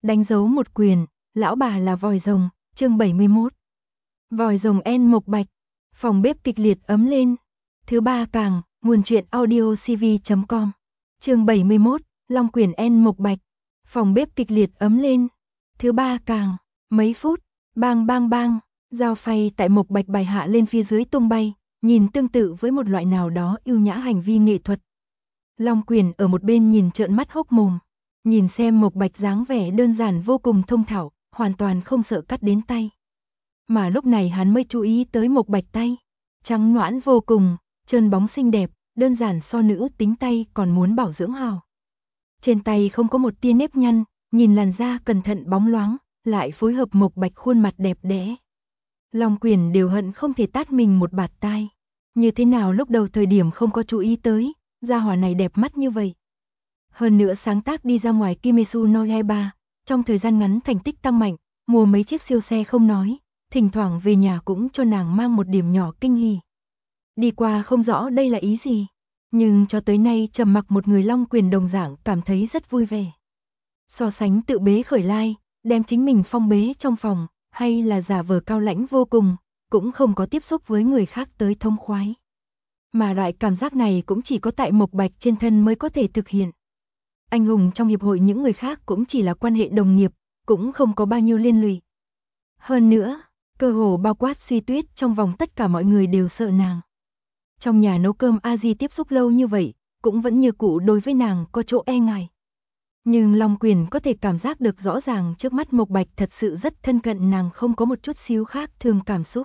Đánh dấu một quyền, lão bà là vòi rồng, chương 71. Vòi rồng en Mộc Bạch, phòng bếp kịch liệt ấm lên. Thứ ba càng, nguồn truyện audio cv.com. Chương 71, Long Quyền en Mộc Bạch, phòng bếp kịch liệt ấm lên. Thứ ba càng, mấy phút, bang bang bang, dao phay tại Mộc Bạch bài hạ lên phía dưới tung bay, nhìn tương tự với một loại nào đó ưu nhã hành vi nghệ thuật. Long Quyền ở một bên nhìn trợn mắt hốc mồm, nhìn xem Mộc Bạch dáng vẻ đơn giản vô cùng thông thạo, hoàn toàn không sợ cắt đến tay. Mà lúc này hắn mới chú ý tới Mộc Bạch tay, trắng nõn vô cùng, trơn bóng xinh đẹp, đơn giản so nữ tính tay còn muốn bảo dưỡng hào. Trên tay không có một tia nếp nhăn, nhìn làn da cẩn thận bóng loáng, lại phối hợp Mộc Bạch khuôn mặt đẹp đẽ. Long Quyền đều hận không thể tát mình một bạt tai. Như thế nào lúc đầu thời điểm không có chú ý tới, gia hỏa này đẹp mắt như vậy. Hơn nữa sáng tác đi ra ngoài Kimetsu no Yaiba, trong thời gian ngắn thành tích tăng mạnh, mua mấy chiếc siêu xe không nói, thỉnh thoảng về nhà cũng cho nàng mang một điểm nhỏ kinh hỉ. Đi qua không rõ đây là ý gì, nhưng cho tới nay trầm mặc một người Long Quyền đồng dạng cảm thấy rất vui vẻ. So sánh tự bế khởi lai, đem chính mình phong bế trong phòng, hay là giả vờ cao lãnh vô cùng, cũng không có tiếp xúc với người khác tới thông khoái. Mà loại cảm giác này cũng chỉ có tại Mộc Bạch trên thân mới có thể thực hiện. Anh hùng trong hiệp hội những người khác cũng chỉ là quan hệ đồng nghiệp, cũng không có bao nhiêu liên lụy. Hơn nữa, cơ hồ bao quát Suy Tuyết trong vòng tất cả mọi người đều sợ nàng. Trong nhà nấu cơm A Di tiếp xúc lâu như vậy, cũng vẫn như cũ đối với nàng có chỗ e ngại. Nhưng Long Quyền có thể cảm giác được rõ ràng trước mắt Mộc Bạch thật sự rất thân cận, nàng không có một chút xíu khác thường cảm xúc.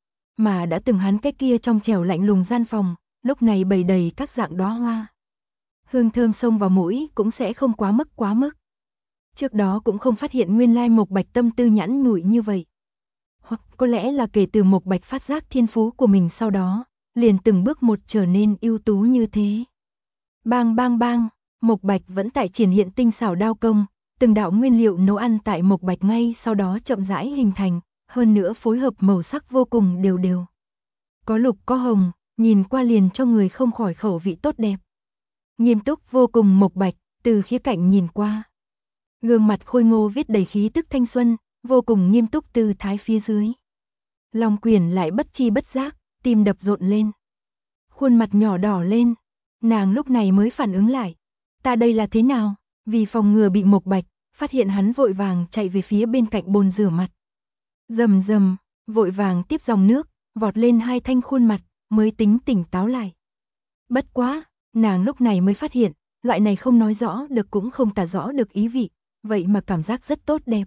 Mà đã từng hắn cái kia trong trẻo lạnh lùng gian phòng, lúc này bày đầy các dạng đóa hoa. Hương thơm xông vào mũi cũng sẽ không quá mức. Trước đó cũng không phát hiện nguyên lai Mộc Bạch tâm tư nhẵn nhụi như vậy. Hoặc có lẽ là kể từ Mộc Bạch phát giác thiên phú của mình sau đó, liền từng bước một trở nên ưu tú như thế. Bang bang bang, Mộc Bạch vẫn tại triển hiện tinh xảo đao công, từng đạo nguyên liệu nấu ăn tại Mộc Bạch ngay sau đó chậm rãi hình thành, hơn nữa phối hợp màu sắc vô cùng đều đều. Có lục có hồng, nhìn qua liền cho người không khỏi khẩu vị tốt đẹp. Nghiêm túc vô cùng Mộc Bạch, từ khía cạnh nhìn qua. Gương mặt khôi ngô viết đầy khí tức thanh xuân, vô cùng nghiêm túc tư thái phía dưới. Long Quyền lại bất chi bất giác, tim đập rộn lên. Khuôn mặt nhỏ đỏ lên, nàng lúc này mới phản ứng lại. Ta đây là thế nào? Vì phòng ngừa bị Mộc Bạch, phát hiện hắn vội vàng chạy về phía bên cạnh bồn rửa mặt. Rầm rầm, vội vàng tiếp dòng nước, vọt lên hai thanh khuôn mặt, mới tính tỉnh táo lại. Bất quá, nàng lúc này mới phát hiện, loại này không nói rõ được cũng không tả rõ được ý vị, vậy mà cảm giác rất tốt đẹp.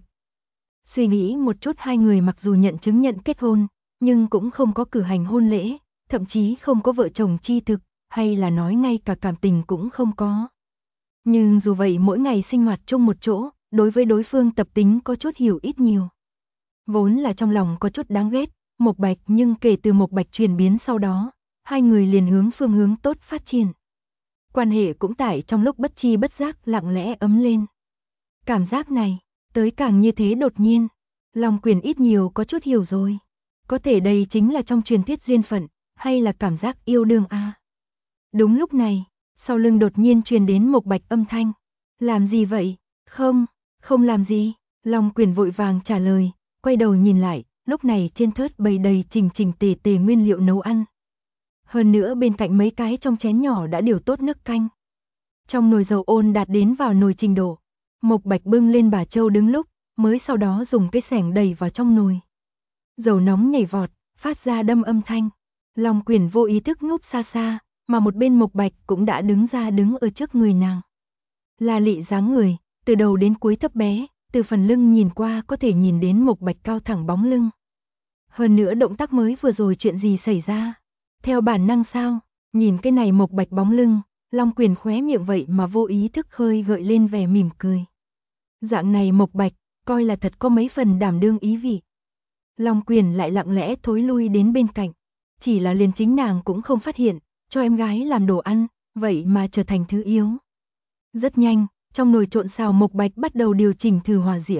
Suy nghĩ một chút, hai người mặc dù nhận chứng nhận kết hôn, nhưng cũng không có cử hành hôn lễ, thậm chí không có vợ chồng chi thực, hay là nói ngay cả cảm tình cũng không có. Nhưng dù vậy mỗi ngày sinh hoạt chung một chỗ, đối với đối phương tập tính có chút hiểu ít nhiều. Vốn là trong lòng có chút đáng ghét, Mộc Bạch, nhưng kể từ Mộc Bạch chuyển biến sau đó, hai người liền hướng phương hướng tốt phát triển. Quan hệ cũng tại trong lúc bất chi bất giác lặng lẽ ấm lên. Cảm giác này, tới càng như thế đột nhiên, Long Quyền ít nhiều có chút hiểu rồi. Có thể đây chính là trong truyền thuyết duyên phận, hay là cảm giác yêu đương a. Đúng lúc này, sau lưng đột nhiên truyền đến Mộc Bạch âm thanh. Làm gì vậy? Không làm gì. Long Quyền vội vàng trả lời, quay đầu nhìn lại, lúc này trên thớt bày đầy chỉnh chỉnh tề tề nguyên liệu nấu ăn. Hơn nữa bên cạnh mấy cái trong chén nhỏ đã điều tốt nước canh. Trong nồi dầu ôn đạt đến vào nồi trình độ. Mộc Bạch bưng lên bà trâu đứng lúc, mới sau đó dùng cái xẻng đẩy vào trong nồi. Dầu nóng nhảy vọt, phát ra đâm âm thanh. Long Quyền vô ý thức núp xa xa, mà một bên Mộc Bạch cũng đã đứng ở trước người nàng. La lị dáng người, từ đầu đến cuối thấp bé, từ phần lưng nhìn qua có thể nhìn đến Mộc Bạch cao thẳng bóng lưng. Hơn nữa động tác mới vừa rồi chuyện gì xảy ra? Theo bản năng sao? Nhìn cái này Mộc Bạch bóng lưng, Long Quyền khóe miệng vậy mà vô ý thức hơi gợi lên vẻ mỉm cười. Dạng này Mộc Bạch, coi là thật có mấy phần đảm đương ý vị. Long Quyền lại lặng lẽ thối lui đến bên cạnh, chỉ là liền chính nàng cũng không phát hiện, cho em gái làm đồ ăn, vậy mà trở thành thứ yếu. Rất nhanh, trong nồi trộn xào Mộc Bạch bắt đầu điều chỉnh thử hỏa diễm.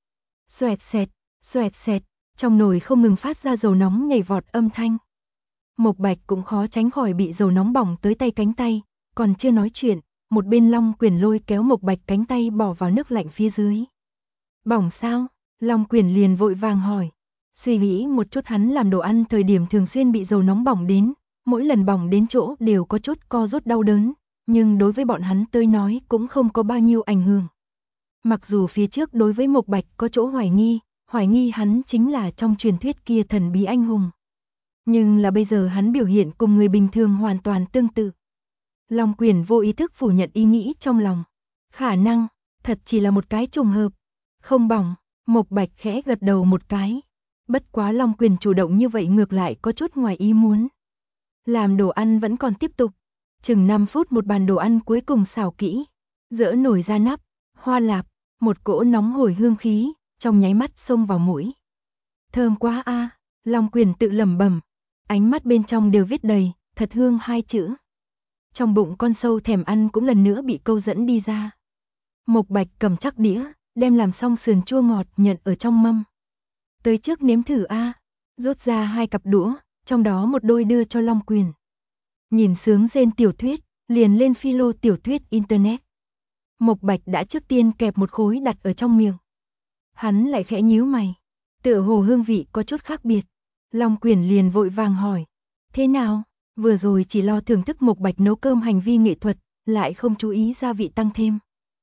Xoẹt xẹt, trong nồi không ngừng phát ra dầu nóng nhảy vọt âm thanh. Mộc Bạch cũng khó tránh khỏi bị dầu nóng bỏng tới tay cánh tay, còn chưa nói chuyện, một bên Long Quyền lôi kéo Mộc Bạch cánh tay bỏ vào nước lạnh phía dưới. Bỏng sao? Long Quyền liền vội vàng hỏi. Suy nghĩ một chút, hắn làm đồ ăn thời điểm thường xuyên bị dầu nóng bỏng đến, mỗi lần bỏng đến chỗ đều có chút co rút đau đớn, nhưng đối với bọn hắn tới nói cũng không có bao nhiêu ảnh hưởng. Mặc dù phía trước đối với Mộc Bạch có chỗ hoài nghi hắn chính là trong truyền thuyết kia thần bí anh hùng. Nhưng là bây giờ hắn biểu hiện cùng người bình thường hoàn toàn tương tự. Long Quyền vô ý thức phủ nhận ý nghĩ trong lòng. Khả năng, thật chỉ là một cái trùng hợp. Không bỏng, Mộc Bạch khẽ gật đầu một cái. Bất quá Long Quyền chủ động như vậy ngược lại có chút ngoài ý muốn. Làm đồ ăn vẫn còn tiếp tục. Chừng 5 phút một bàn đồ ăn cuối cùng xào kỹ. Dỡ nồi ra nắp, hoa lạp, một cỗ nóng hổi hương khí, trong nháy mắt xông vào mũi. Thơm quá a, Long Quyền tự lẩm bẩm, ánh mắt bên trong đều viết đầy, thật hương 2 chữ. Trong bụng con sâu thèm ăn cũng lần nữa bị câu dẫn đi ra. Mộc Bạch cầm chắc đĩa, đem làm xong sườn chua ngọt nhận ở trong mâm. Tới trước nếm thử a, rút ra 2 cặp đũa, trong đó một đôi đưa cho Long Quyền. Nhìn sướng rên tiểu thuyết, liền lên philo tiểu thuyết internet. Mộc Bạch đã trước tiên kẹp một khối đặt ở trong miệng. Hắn lại khẽ nhíu mày, tựa hồ hương vị có chút khác biệt. Long Quyền liền vội vàng hỏi, thế nào? Vừa rồi chỉ lo thưởng thức Mộc Bạch nấu cơm hành vi nghệ thuật, lại không chú ý gia vị tăng thêm.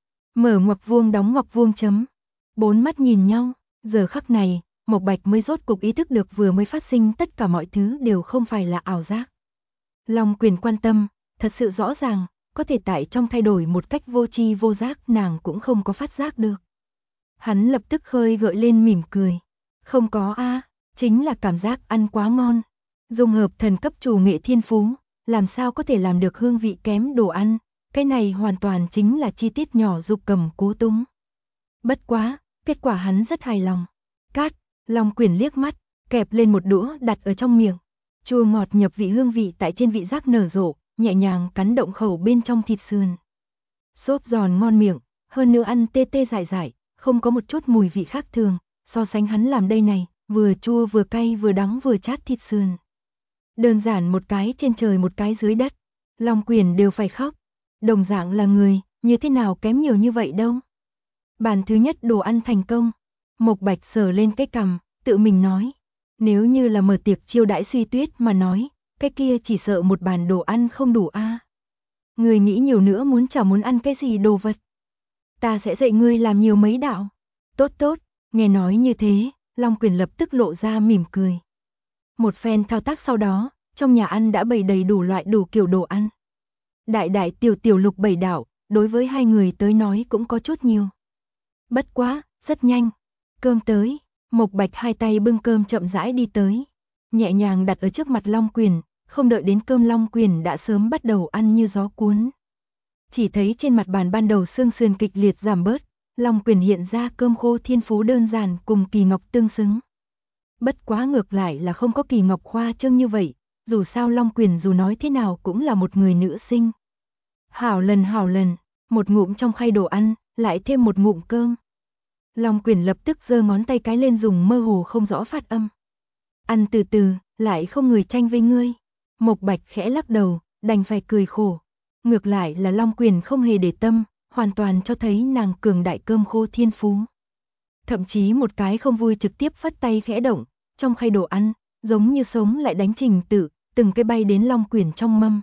Mở ngoặc vuông đóng ngoặc vuông chấm. 4 mắt nhìn nhau, giờ khắc này, Mộc Bạch mới rốt cục ý thức được vừa mới phát sinh tất cả mọi thứ đều không phải là ảo giác. Long Quyền quan tâm, thật sự rõ ràng, có thể tại trong thay đổi một cách vô tri vô giác nàng cũng không có phát giác được. Hắn lập tức khơi gợi lên mỉm cười. Không có a, chính là cảm giác ăn quá ngon. Dung hợp thần cấp chủ nghệ thiên phú, làm sao có thể làm được hương vị kém đồ ăn, cái này hoàn toàn chính là chi tiết nhỏ dục cầm cố túng. Bất quá, kết quả hắn rất hài lòng. Cát, Long Quyền liếc mắt, kẹp lên một đũa đặt ở trong miệng. Chua ngọt nhập vị hương vị tại trên vị giác nở rộ, nhẹ nhàng cắn động khẩu bên trong thịt sườn. Xốp giòn ngon miệng, hơn nữa ăn tê tê dại dại, không có một chút mùi vị khác thường, so sánh hắn làm đây này, vừa chua vừa cay vừa đắng vừa chát thịt sườn. Đơn giản một cái trên trời một cái dưới đất, Long Quyền đều phải khóc. Đồng dạng là người, như thế nào kém nhiều như vậy đâu. Bàn thứ nhất đồ ăn thành công. Mộc Bạch sờ lên cái cằm, tự mình nói. Nếu như là mở tiệc chiêu đãi Suy Tuyết mà nói, cái kia chỉ sợ một bàn đồ ăn không đủ a. Người nghĩ nhiều nữa muốn chả muốn ăn cái gì đồ vật. Ta sẽ dạy ngươi làm nhiều mấy đạo. Tốt tốt, nghe nói như thế, Long Quyền lập tức lộ ra mỉm cười. Một phen thao tác sau đó, trong nhà ăn đã bày đầy đủ loại đủ kiểu đồ ăn. Đại đại tiểu tiểu lục 7 đạo, đối với hai người tới nói cũng có chút nhiều. Bất quá, rất nhanh. Cơm tới, Mộc Bạch hai tay bưng cơm chậm rãi đi tới. Nhẹ nhàng đặt ở trước mặt Long Quyền, không đợi đến cơm Long Quyền đã sớm bắt đầu ăn như gió cuốn. Chỉ thấy trên mặt bàn ban đầu xương sườn kịch liệt giảm bớt, Long Quyền hiện ra cơm khô thiên phú đơn giản cùng kỳ ngọc tương xứng. Bất quá ngược lại là không có kỳ ngọc khoa trương như vậy, dù sao Long Quyền dù nói thế nào cũng là một người nữ sinh. Hảo lần, một ngụm trong khay đồ ăn, lại thêm một ngụm cơm. Long Quyền lập tức giơ ngón tay cái lên dùng mơ hồ không rõ phát âm. Ăn từ từ, lại không người tranh với ngươi. Mộc Bạch khẽ lắc đầu, đành phải cười khổ. Ngược lại là Long Quyền không hề để tâm, hoàn toàn cho thấy nàng cường đại cơm khô thiên phú. Thậm chí một cái không vui trực tiếp phất tay khẽ động, trong khay đồ ăn, giống như sống lại đánh trình tự, từng cái bay đến Long Quyền trong mâm.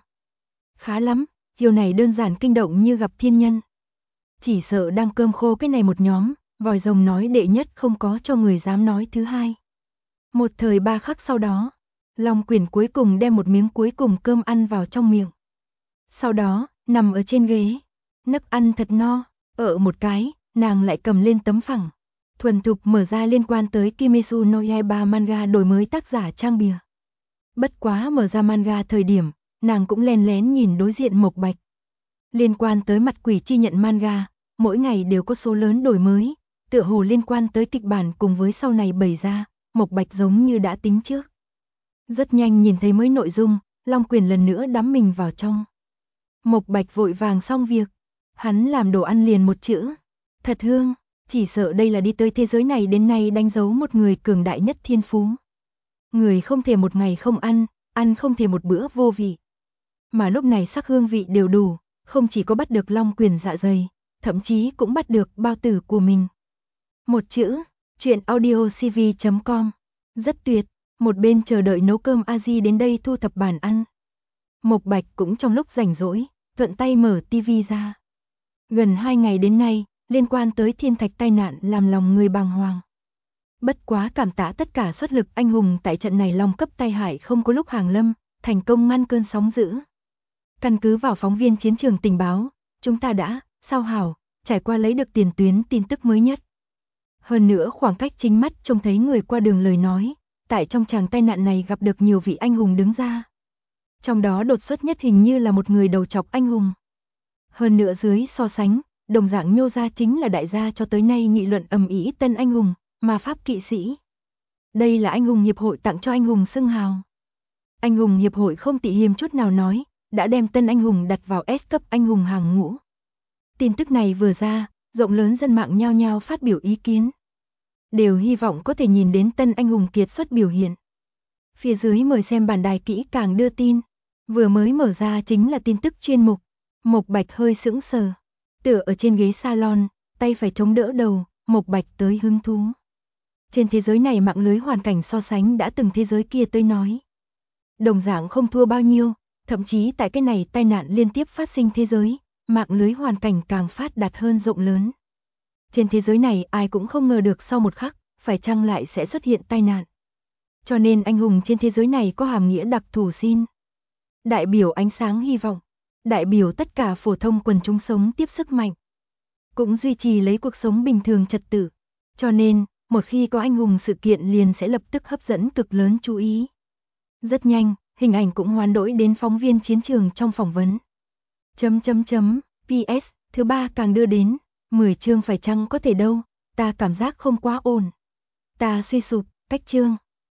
Khá lắm, chiều này đơn giản kinh động như gặp thiên nhân. Chỉ sợ đang cơm khô cái này một nhóm, vòi rồng nói đệ nhất không có cho người dám nói thứ hai. Một thời ba khắc sau đó, Long Quyền cuối cùng đem một miếng cuối cùng cơm ăn vào trong miệng. Sau đó, nằm ở trên ghế, nấc ăn thật no, ở một cái, nàng lại cầm lên tấm phẳng. Thuần thục mở ra liên quan tới Kimetsu no Yaiba manga đổi mới tác giả trang bìa. Bất quá mở ra manga thời điểm, nàng cũng lén lén nhìn đối diện Mộc Bạch. Liên quan tới mặt quỷ chi nhận manga, mỗi ngày đều có số lớn đổi mới, tựa hồ liên quan tới kịch bản cùng với sau này bày ra, Mộc Bạch giống như đã tính trước. Rất nhanh nhìn thấy mới nội dung, Long Quyền lần nữa đắm mình vào trong. Mộc Bạch vội vàng xong việc, hắn làm đồ ăn liền một chữ, thật hương, chỉ sợ đây là đi tới thế giới này đến nay đánh dấu một người cường đại nhất thiên phú. Người không thể một ngày không ăn, ăn không thể một bữa vô vị. Mà lúc này sắc hương vị đều đủ, không chỉ có bắt được Long Quyền dạ dày, thậm chí cũng bắt được bao tử của mình. Một chữ, truyện audio cv.com. Rất tuyệt, một bên chờ đợi nấu cơm A-di đến đây thu thập bàn ăn. Mộc Bạch cũng trong lúc rảnh rỗi, thuận tay mở tivi ra. Gần 2 ngày đến nay, liên quan tới thiên thạch tai nạn làm lòng người bàng hoàng. Bất quá cảm tạ tất cả xuất lực anh hùng tại trận này long cấp tai hại không có lúc hàng lâm, thành công ngăn cơn sóng dữ. Căn cứ vào phóng viên chiến trường tình báo, chúng ta đã, sao hảo, trải qua lấy được tiền tuyến tin tức mới nhất. Hơn nữa khoảng cách chính mắt trông thấy người qua đường lời nói, tại trong tràng tai nạn này gặp được nhiều vị anh hùng đứng ra. Trong đó đột xuất nhất hình như là một người đầu trọc anh hùng. Hơn nữa dưới so sánh, đồng dạng nhô ra chính là đại gia cho tới nay nghị luận ầm ĩ tân anh hùng, ma pháp kỵ sĩ. Đây là anh hùng hiệp hội tặng cho anh hùng xưng hào. Anh hùng hiệp hội không tị hiềm chút nào nói, đã đem tân anh hùng đặt vào S cấp anh hùng hàng ngũ. Tin tức này vừa ra, rộng lớn dân mạng nhao nhao phát biểu ý kiến. Đều hy vọng có thể nhìn đến tân anh hùng kiệt xuất biểu hiện. Phía dưới mời xem bản đài kỹ càng đưa tin. Vừa mới mở ra chính là tin tức chuyên mục. Mộc Bạch hơi sững sờ. Tựa ở trên ghế salon, tay phải chống đỡ đầu, Mộc Bạch tới hứng thú. Trên thế giới này mạng lưới hoàn cảnh so sánh đã từng thế giới kia tới nói. Đồng dạng không thua bao nhiêu, thậm chí tại cái này tai nạn liên tiếp phát sinh thế giới, mạng lưới hoàn cảnh càng phát đạt hơn rộng lớn. Trên thế giới này ai cũng không ngờ được sau một khắc, phải chăng lại sẽ xuất hiện tai nạn. Cho nên anh hùng trên thế giới này có hàm nghĩa đặc thù xin. Đại biểu ánh sáng hy vọng, đại biểu tất cả phổ thông quần chúng sống tiếp sức mạnh. Cũng duy trì lấy cuộc sống bình thường trật tự. Cho nên, một khi có anh hùng sự kiện liền sẽ lập tức hấp dẫn cực lớn chú ý. Rất nhanh, hình ảnh cũng hoán đổi đến phóng viên chiến trường trong phỏng vấn. PS, thứ 3 càng đưa đến, 10 chương phải chăng có thể đâu, ta cảm giác không quá ổn. Ta suy sụp, cách chương.